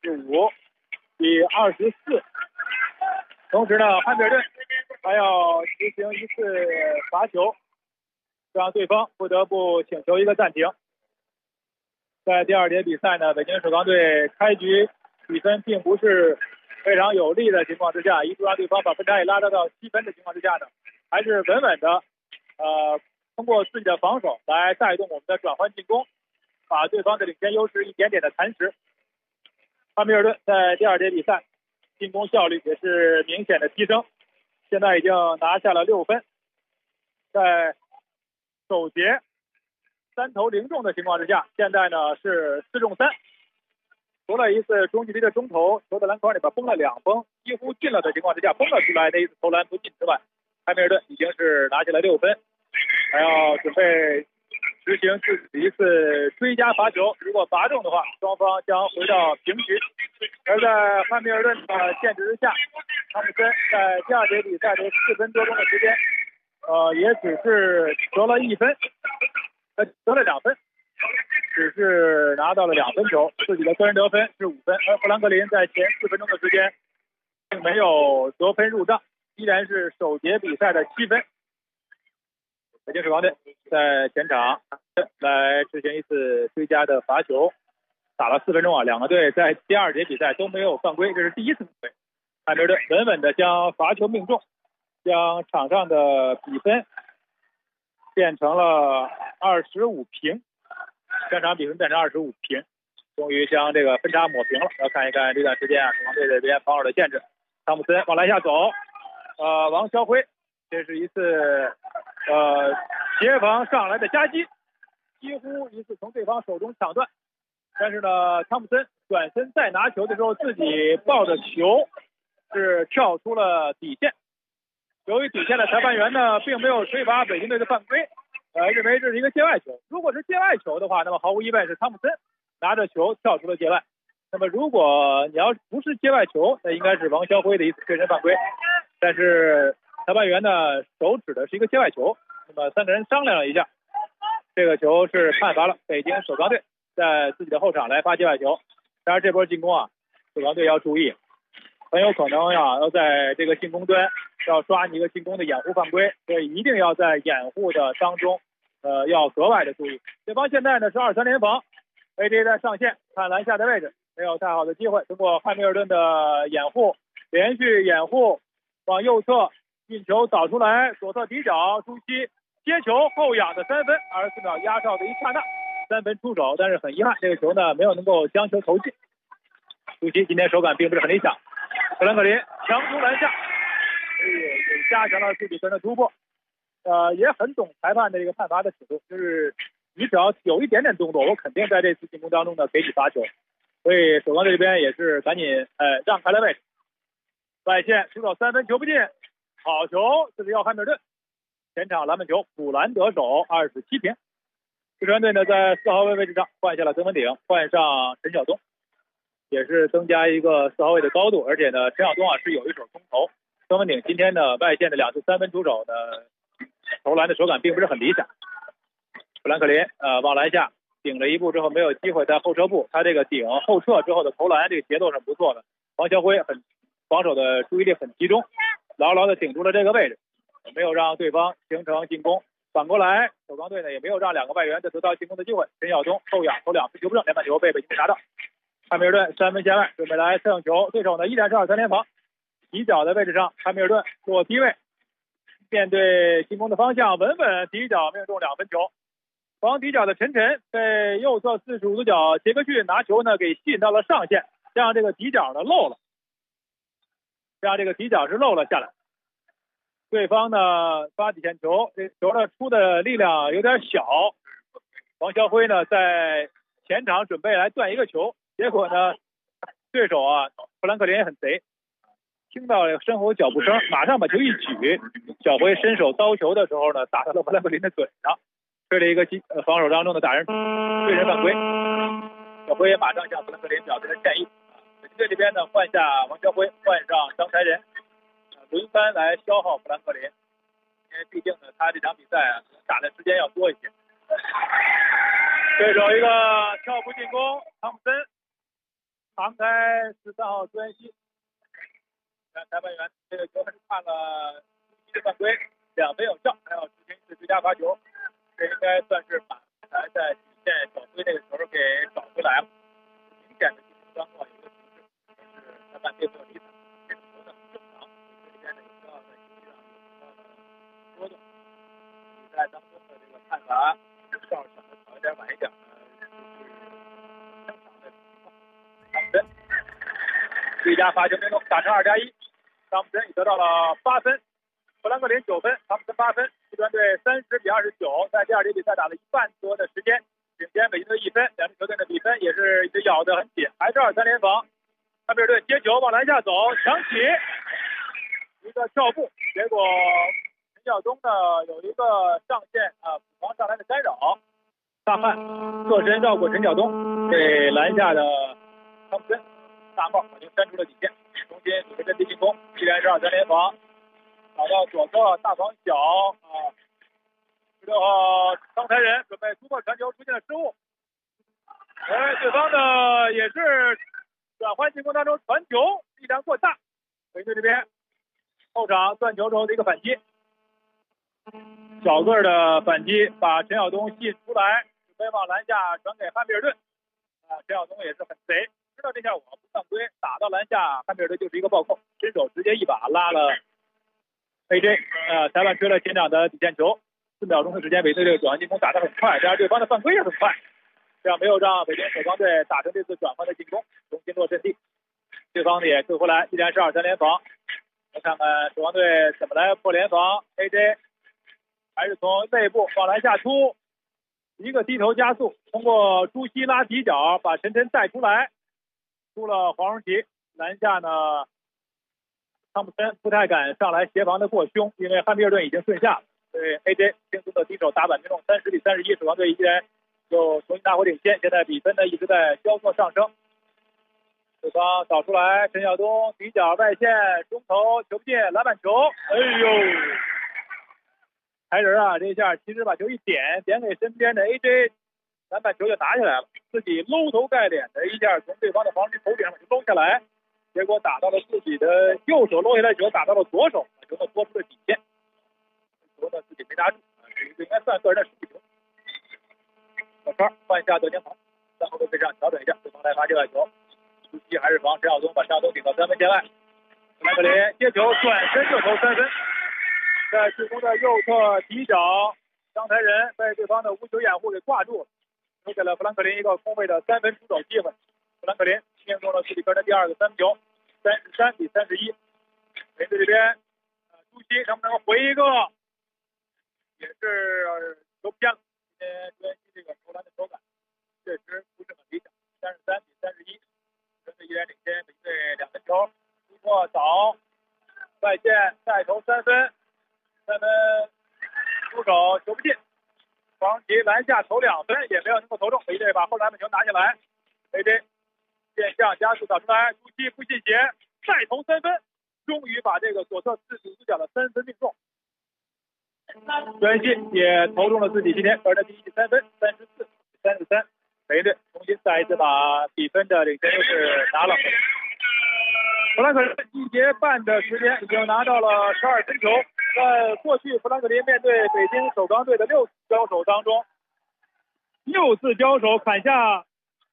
25-24。同时呢，汉密尔顿还要执行一次罚球，让对方不得不请求一个暂停。在第2节比赛呢，北京首钢队开局比分并不是非常有利的情况之下，一度让对方把分差也拉到7分的情况之下呢，还是稳稳的通过自己的防守来带动我们的转换进攻，把对方的领先优势一点点的蚕食。汉密尔顿在第2节比赛进攻效率也是明显的提升，现在已经拿下了6分，在首节3投0中的情况之下，现在呢是4中3，除了一次中距离的中投，球在篮筐里边崩了2封，几乎进了的情况之下崩了出来，那一次投篮不进之外，汉密尔顿已经是拿下了6分，还要准备执行自己一次追加罚球，如果罚中的话，双方将回到平局。而在汉密尔顿的限制之下，汤普森在第2节比赛的4分多钟的时间，也只是得了1分，得了2分，只是拿到了2分球，自己的个人得分是5分，而富兰克林在前4分钟的时间并没有得分入账，依然是首节比赛的7分。北京首钢队在前场来执行一次追加的罚球，打了4分钟两个队在第2节比赛都没有犯规，这是第1次犯规。汉密尔顿稳稳的将罚球命中，将场上的比分变成了25平，全场比分变成25平，终于将这个分差抹平了。要看一看这段时间首钢队这边防守的限制，汤普森往篮下走，王晓辉，这是一次协防上来的夹击，几乎一次从对方手中抢断，但是呢，汤普森转身再拿球的时候，自己抱着球是跳出了底线。由于底线的裁判员呢并没有吹罚北京队的犯规， 认为这是一个界外球。如果是界外球的话，那么毫无疑问是汤普森拿着球跳出了界外。那么如果你要不是界外球，那应该是王霄辉的一次确认犯规。但是裁判员呢手指的是一个界外球，那么三个人商量了一下，这个球是判罚了北京首钢队在自己的后场来发界外球。当然这波进攻啊，首钢队要注意，很有可能要在这个进攻端要抓你一个进攻的掩护犯规，所以一定要在掩护的当中要格外的注意。对方现在呢是2-3联防， AJ 在上线看篮下的位置，没有太好的机会，通过汉密尔顿的掩护，连续掩护往右侧运球扫出来，左侧底角朱熹接球后仰的3分，24秒压哨的一刹那3分出手，但是很遗憾这个球呢没有能够将球投进。朱熹今天手感并不是很理想，富兰克林强突篮下，也加强了自己的突破，也很懂裁判的这个判罚的尺度，就是你只要有一点点动作，我肯定在这次进攻当中呢给你罚球，所以首钢队这边也是赶紧让开了位置，外线出手3分球不进，好球，这是要汉密尔顿前场篮板球补篮得手，27平。四川队呢在4号位位置上换下了曾文鼎，换上陈晓东，也是增加一个4号位的高度，而且呢陈晓东啊是有一手中投，曾文鼎今天呢外线的2次3分出手呢投篮的手感并不是很理想。富兰克林往篮下顶了一步之后没有机会在后撤步，他这个顶后撤之后的投篮这个节奏是不错的，王霄辉很防守的注意力很集中，牢牢的顶住了这个位置，没有让对方形成进攻。反过来首钢队呢也没有让2个外援得到进攻的机会，陈晓东后仰投2次球不正，篮板球被北京队拿到。汉密尔顿3分线外准备来策应球，对手呢依然是2-3联防，底角的位置上汉密尔顿落低位，面对进攻的方向稳稳底角命中2分球。防底角的陈晨被右侧45度角杰克逊拿球呢给吸引到了上线，这样这个底角呢漏了，这样这个底角是漏了下来。对方呢发底线球，这球呢出的力量有点小，王霄辉呢在前场准备来断一个球，结果呢对手啊富兰克林也很贼，听到身后脚步声马上把球一举，小辉伸手刀球的时候呢打到了富兰克林的嘴上，吹了一个防守当中的打人对人犯规，小辉也马上向富兰克林表示了歉意。北京队这边呢换下王霄辉，换上张才仁，轮番来消耗富兰克林，因为毕竟呢他这场比赛打的时间要多一些。对手一个跳步进攻，汤普森扛开13号朱彦西，裁判员这个球是判了一的犯规，2分有效，还有执行是最佳罚球，这应该算是把才在底线小辉那个球给找回来了。明显的进攻当中有一个形式，是裁判并没有理睬，这种球呢很正常，这边呢也需要在体育上有波动，比赛当中的这个判罚稍稍想的早一点晚一点就是正常的情况。汤普森最佳罚球命中，打成2+1，汤普森已得到了8分，富兰克林9分，汤普森8分，四川队30-29，在第二节比赛打了1半多的时间，领先北京队1分，两支球队的比分也是一直咬得很紧，还是2-3联防。汉密尔顿接球往篮下走，抢起一个跳步，结果陈晓东呢有一个上线补防上篮的干扰，大汉侧身绕过陈晓东，被篮下的汤普森大帽把球扇出了底线，重新组织阵地进攻，依然是2-3联防，打到左侧大防小16号张才仁准备突破传球出现了失误，对方呢也是转换进攻当中传球力量过大，北京队这边后场断球之后的一个反击，小个的反击把陈晓东吸引出来，准备往篮下传给汉密尔顿，陈晓东也是很贼，知道这下我不犯规，打到篮下汉密尔顿就是一个暴扣，伸手直接一把拉了 AJ， 裁判吹了前场的底线球，4秒钟的时间，北京队这个转换进攻打得很快，这样对方的犯规也很快，这样没有让北京首钢队打成这次转换的进攻，重新落阵地，对方呢也退回来，依然是2-3联防。来看看首钢队怎么来破联防 ，AJ 还是从内部往篮下突，一个低头加速，通过朱熹拉底角把陈晨带出来，出了黄荣奇，篮下呢汤普森不太敢上来协防的过凶，因为汉密尔顿已经顺下了， 对 AJ 轻松的低手打板命中，30比31，首钢队依然又重新拿回领先，现在比分呢一直在交错上升。对方导出来，陈晓东底角外线中投球不进，篮板球，哎呦，抬人啊！这一下其实把球一点给身边的 AJ， 篮板球就拿下来了，自己搂头盖脸的一下从对方的防守头顶上就搂下来，结果打到了自己的右手，搂下来球打到了左手，把球呢拖出了底线，球呢自己没拿住，这应该算个人的失误球。小川换下得点跑，在后卫位上调整一下，对方来罚界外球，突击还是防陈晓东，把陈晓东顶到3分线外，布兰克林接球转身就投3分。在进攻的右侧底角，张台仁被对方的无球掩护给挂住了，留给了弗兰克林一个空位的3分出手机会。弗兰克林命中了自己个人的第2个3分球，33比31。梅队这边，朱熹能不能回一个？也是球偏了。今天朱熹这个投篮的手感确实不是很理想，33比31。球队依然领先北京队2分球，突破早，外线再投3分。3分出手球不进，黄奇篮下投2分也没有能够投中，北队把后篮板球拿下来。AJ 变向加速打出来，朱熹不信邪，再投3分，终于把这个左侧自主视角的3分命中。朱元熙也投中了自己今天个人的第1记3分，34比33。北京队重新再一次把比分的领先优势拿了。弗兰克林1节半的时间已经拿到了12分球。在过去弗兰克林面对北京首钢队的6次交手当中，6次交手砍下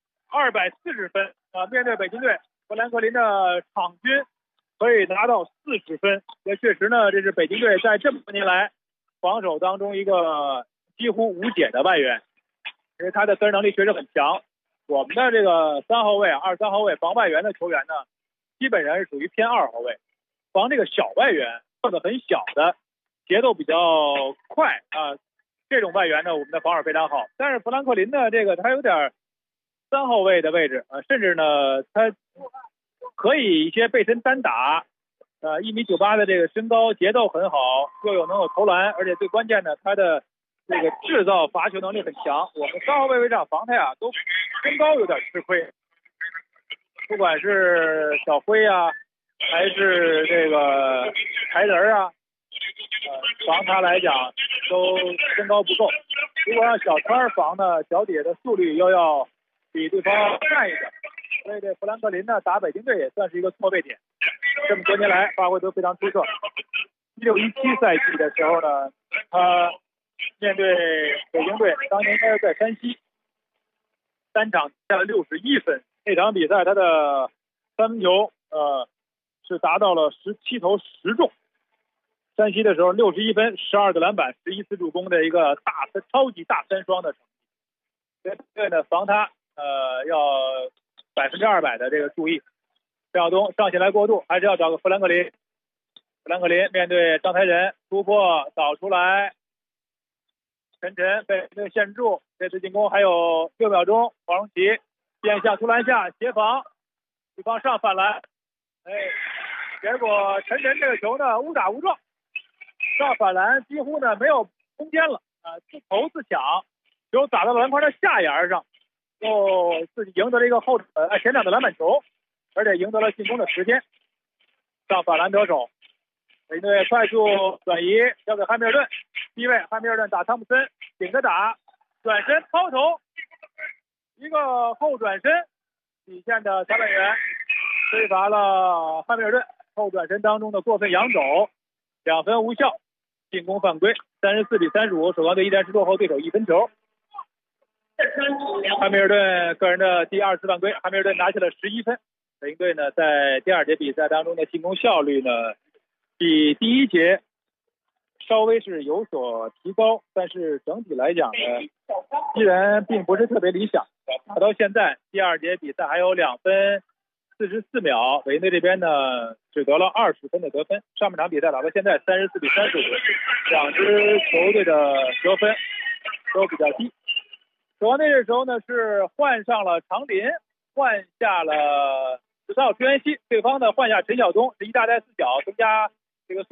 240分啊！面对北京队，弗兰克林的场均可以拿到40分，也确实呢，这是北京队在这么多年来防守当中一个几乎无解的外援，因为他的个人能力确实很强。我们的这个3号位、2、3号位防外援的球员呢，基本上是属于偏2号位，防这个小外援。个子很小的，节奏比较快啊，这种外援呢，我们的防守非常好。但是弗兰克林呢，这个他有点3号位的位置啊，甚至呢，他可以一些背身单打，1.98米的这个身高，节奏很好，又有能够投篮，而且最关键的，他的这个制造罚球能力很强。我们3号位位上防他呀，都身高有点吃亏，不管是小辉啊。还是这个台人啊，防他来讲都身高不够。如果让小川防呢，脚底下的速率又要比对方慢一点，所以这弗兰克林呢打北京队也算是一个错位点。这么多年来发挥都非常出色。16-17赛季的时候呢，他面对北京队，当年他是在山西，3场下了61分。那场比赛他的3分球是达到了17投10中，山西的时候61分，12个篮板，11次助攻的一个超级大3双的成绩。对呢，防他要200%的这个注意。陈晓东上起来过渡，还是要找个弗兰克林。弗兰克林面对张台仁突破导出来，陈被限制住，这次进攻还有6秒钟。黄荣奇变向突篮下协防，对方上反篮。结果陈这个球呢误打误撞，上反篮几乎呢没有空间了自投自抢，球打到了篮筐的下沿上，又自己赢得了一个前场的篮板球，而且赢得了进攻的时间，上反篮得手。北队快速转移交给汉密尔顿，低位汉密尔顿打汤普森，顶着打，转身抛投，一个后转身，底线的裁判员吹罚了汉密尔顿后转身当中的过分扬肘，2分无效，进攻犯规，34比35，首钢队依然是落后对手1分球。汉密尔顿个人的第2次犯规，汉密尔顿拿下了11分。北京队呢在第2节比赛当中的进攻效率呢比第1节稍微是有所提高，但是整体来讲呢依然并不是特别理想。打到现在第2节比赛还有2分44秒，北京队这边呢只得了20分的得分。上半场比赛打到现在34比35，2支球队的得分都比较低。首钢队这时候呢是换上了常林，换下了10号朱元熙，对方呢换下陈晓东，是1大带4小，增加这个速度。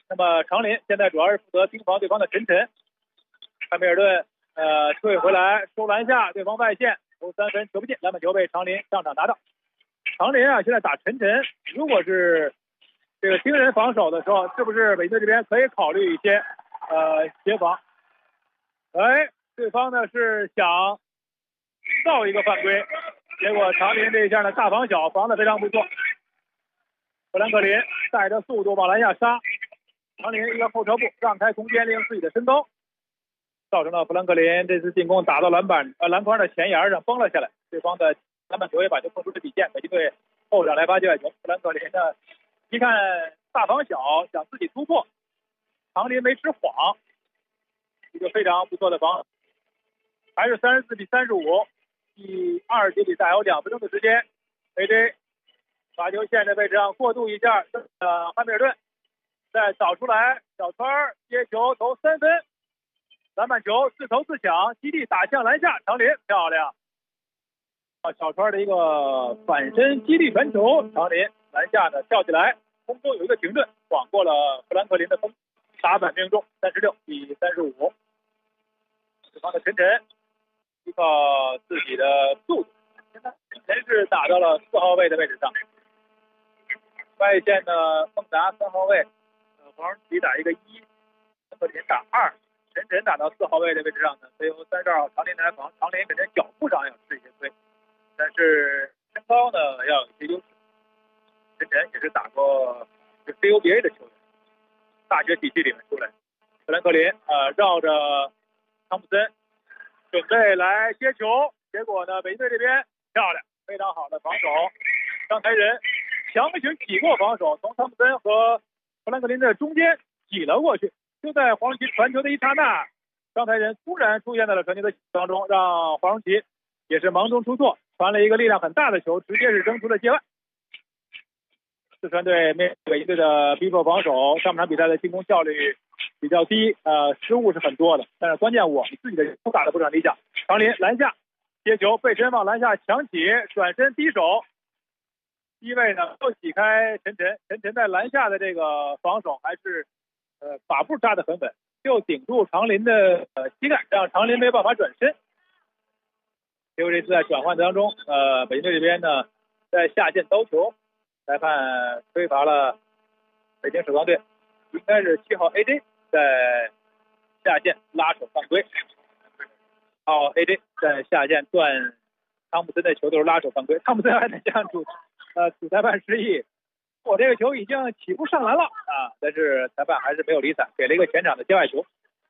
那么长林现在主要是负责盯防对方的陈晨，汉密尔顿退回来收篮下，对方外线投3分球不进，篮板球被长林上场拿到。长林现在打陈晨，如果是这个盯人防守的时候，是不是北京队这边可以考虑一些协防？对方呢是想造一个犯规，结果长林这一下呢大防小，防得非常不错。富兰克林带着速度往篮下杀，长林一个后撤步让开空间，利用自己的身高，造成了富兰克林这次进攻打到篮筐的前沿上崩了下来，对方的篮板球也把球碰出了底线，北京队后场来发界外球。富兰克林呢一看大防小，想自己突破，长林没吃晃，一个非常不错的防，还是34-35。第2节比赛还有2分钟的时间 ，AJ 罚球线的位置上过渡一下，汉密尔顿再找出来，小川接球投3分，篮板球自投自抢，基地打向篮下，长林漂亮。小川的一个反身基地传球，长林篮下呢跳起来，空中有一个停顿，晃过了富兰克林的锋，打板命中，36-35。对方的陈晨依靠自己的速度，现在陈是打到了4号位的位置上，外线呢孟达3号位，黄荣奇打一个1，富兰克林打2，陈晨打到4号位的位置上呢，所以由32号长林来防。长林肯定脚步上要吃一些亏，但是身高呢要有一些优势。陈晨也是打过CUBA 的球员，大学体系里面出来。富兰克林绕着汤普森准备来接球，结果呢北京队这边漂亮，非常好的防守，张台仁强行挤过防守，从汤普森和富兰克林的中间挤了过去。就在黄荣奇传球的一刹那，张台仁突然出现在了传球的当中，让黄荣奇也是忙中出错，传了一个力量很大的球，直接是扔出了界外。四川队面对北京队的逼迫防守，上半场比赛的进攻效率比较低，失误是很多的，但是关键我们自己的球打得不是很理想。长林篮下接球，背身往篮下抢起，转身低手，低位呢又挤开陈晨，陈晨在篮下的这个防守还是把步扎得很稳，就顶住长林的膝盖，让长林没办法转身。结果这次在转换当中，北京队这边呢在下线刀球，裁判吹罚了北京首钢队，应该是7号 AJ 在下线拉手犯规。好 AJ 在下线断汤普森的球都是拉手犯规，汤普森还得向主裁判示意，我这个球已经起步上篮了但是裁判还是没有理睬，给了一个前场的界外球。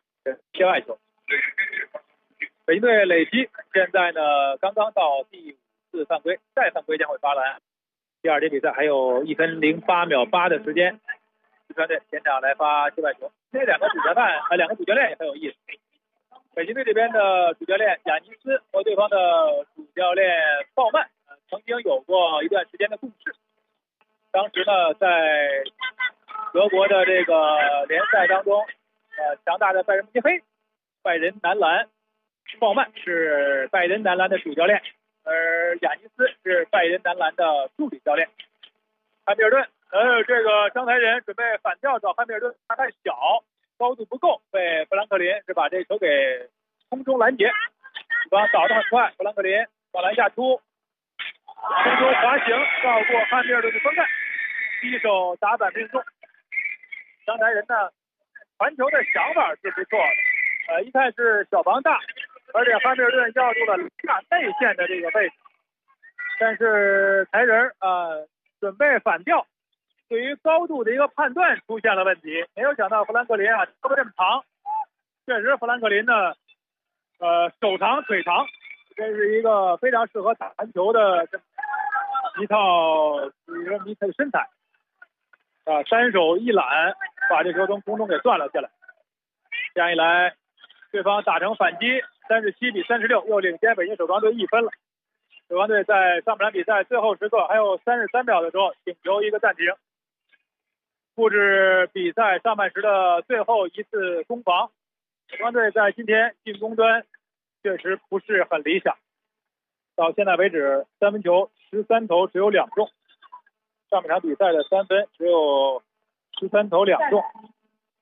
北京队累积现在呢刚刚到第5次犯规，再犯规将会罚篮。第2节比赛还有1分08秒8的时间，四川队前场来发界外球。这2个主裁判2个主教练也很有意思。北京队这边的主教练亚尼斯和对方的主教练鲍曼曾经有过一段时间的共事。当时呢在德国的这个联赛当中，强大的拜仁慕尼黑，拜仁男篮，鲍曼是拜仁男篮的主教练，而亚尼斯是拜仁男篮的助理教练。汉密尔顿这个张台仁准备反跳找汉密尔顿，他太小，高度不够，被富兰克林是把这球给空中拦截，对方倒得很快，富兰克林往篮下突，空中滑行绕过汉密尔顿的封盖，低手打板命中。张台仁呢传球的想法是不错的，一看是小防大，而且汉密尔顿要住了下内线的这个位置，但是台仁准备反跳，对于高度的一个判断出现了问题，没有想到富兰克林胳膊这么长，确实富兰克林呢手长腿长，这是一个非常适合打篮球的一套身材单手一揽把这球从空中给断了下来。这样一来对方打成反击，37-36，又领先北京首钢队1分了。首钢队在上半场比赛最后时刻还有33秒的时候请求一个暂停，布置比赛上半时的最后一次攻防。首钢队在今天进攻端确实不是很理想，到现在为止3分球13投只有2中，上半场比赛的3分只有13投2中，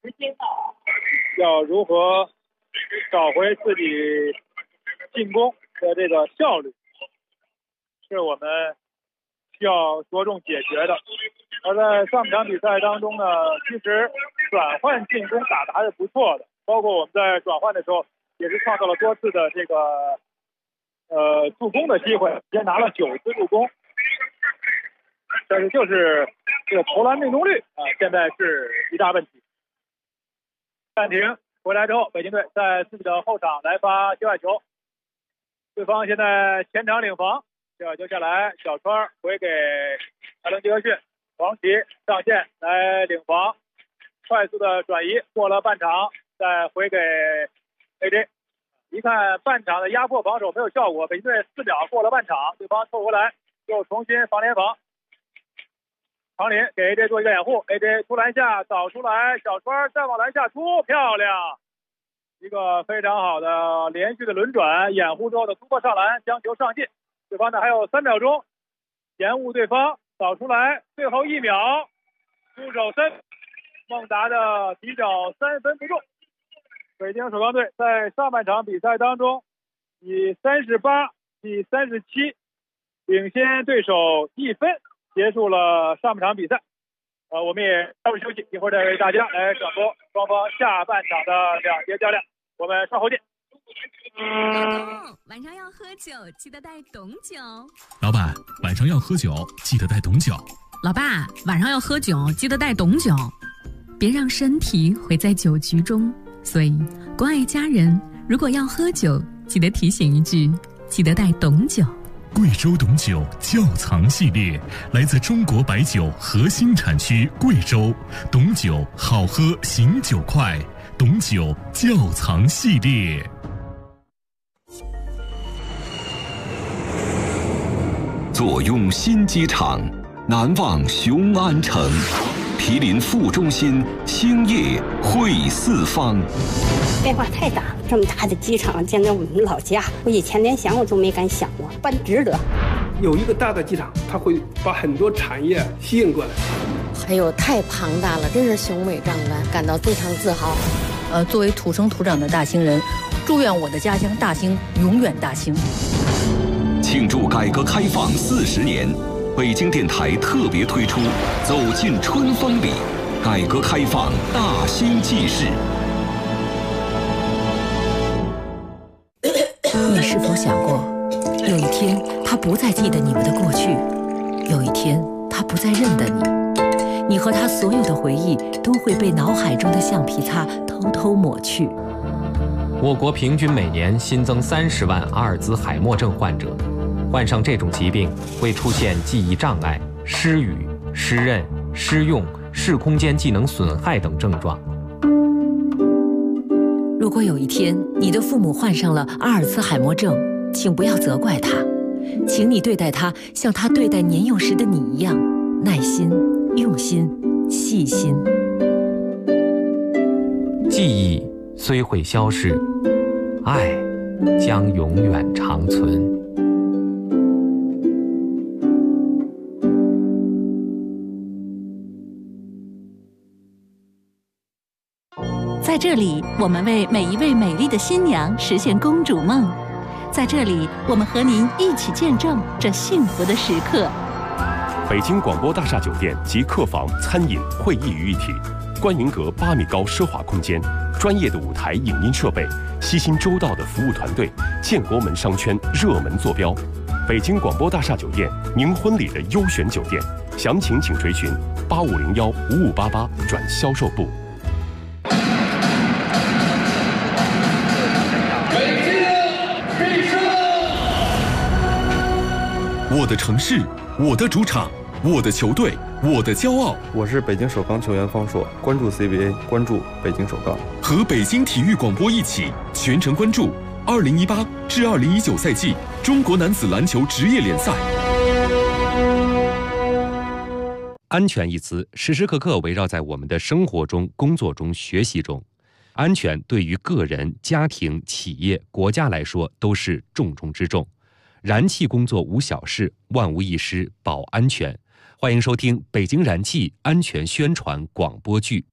要如何找回自己进攻的这个效率，是我们需要着重解决的。而在上场比赛当中呢，其实转换进攻打得还是不错的，包括我们在转换的时候也是创造了多次的这个助攻的机会，先拿了9次助攻，但是就是这个投篮命中率现在是一大问题。暂停回来之后，北京队在自己的后场来发界外球，对方现在前场领防，界外球下来，小川回给艾伦·杰克逊，王琦上线来领防，快速的转移过了半场，再回给 AJ。一看半场的压迫防守没有效果，北京队4秒过了半场，对方凑回来又重新防联防。唐林给 AJ 做一个掩护 ，AJ 突篮下导出来，小川再往篮下突，漂亮！一个非常好的连续的轮转，掩护之后的突破上篮，将球上进。对方呢还有3秒钟，延误对方，导出来，最后1秒，出手身，孟达的底角3分不中。北京首钢队在上半场比赛当中以38-37领先对手1分。结束了上半场比赛，我们也稍事休息，一会儿再为大家来转播双方下半场的2节较量，我们稍后见。 老公，晚上要喝酒，记得带董酒。 老板，晚上要喝酒，记得带董酒。 老爸，晚上要喝酒，记得带董酒。别让身体毁在酒局中，所以关爱家人，如果要喝酒，记得提醒一句，记得带董酒。 贵州董酒窖藏系列来自中国白酒核心产区贵州，董酒好喝醒酒快，董酒窖藏系列。 坐拥新机场，难忘雄安城，毗邻副中心，兴业汇四方。 变化太大了，这么大的机场建在我们老家，我以前连想我都没敢想过，办值得。 有一个大的机场，它会把很多产业吸引过来。 还有太庞大了，真是雄伟壮观，感到非常自豪。作为土生土长的大兴人，祝愿我的家乡大兴永远大兴。 庆祝改革开放40年，北京电台特别推出《走进春风里》，改革开放大兴纪事。 你是否想过，有一天他不再记得你们的过去，有一天他不再认得你，你和他所有的回忆都会被脑海中的橡皮擦偷偷抹去。 我国平均每年新增30万阿尔兹海默症患者，患上这种疾病会出现记忆障碍、失语、失认、失用、视空间技能损害等症状。 如果有一天你的父母患上了阿尔兹海默症，请不要责怪他，请你对待他像他对待年幼时的你一样，耐心、用心、细心。 记忆虽会消逝，爱将永远长存。 在这里，我们为每一位美丽的新娘实现公主梦。在这里，我们和您一起见证这幸福的时刻。 北京广播大厦酒店集客房、餐饮、会议于一体，观云阁8米高奢华空间，专业的舞台影音设备，悉心周到的服务团队，建国门商圈热门坐标。北京广播大厦酒店，您婚礼的优选酒店，详情请垂询8501-5588转销售部。 我的城市，我的主场，我的球队，我的骄傲。 我是北京首钢球员方硕，关注 CBA， 关注北京首钢， 和北京体育广播一起全程关注2018至2019赛季中国男子篮球职业联赛。 安全一词时时刻刻围绕在我们的生活中、工作中、学习中。安全对于个人、家庭、企业、国家来说都是重中之重。燃气工作无小事，万无一失保安全。欢迎收听北京燃气安全宣传广播剧。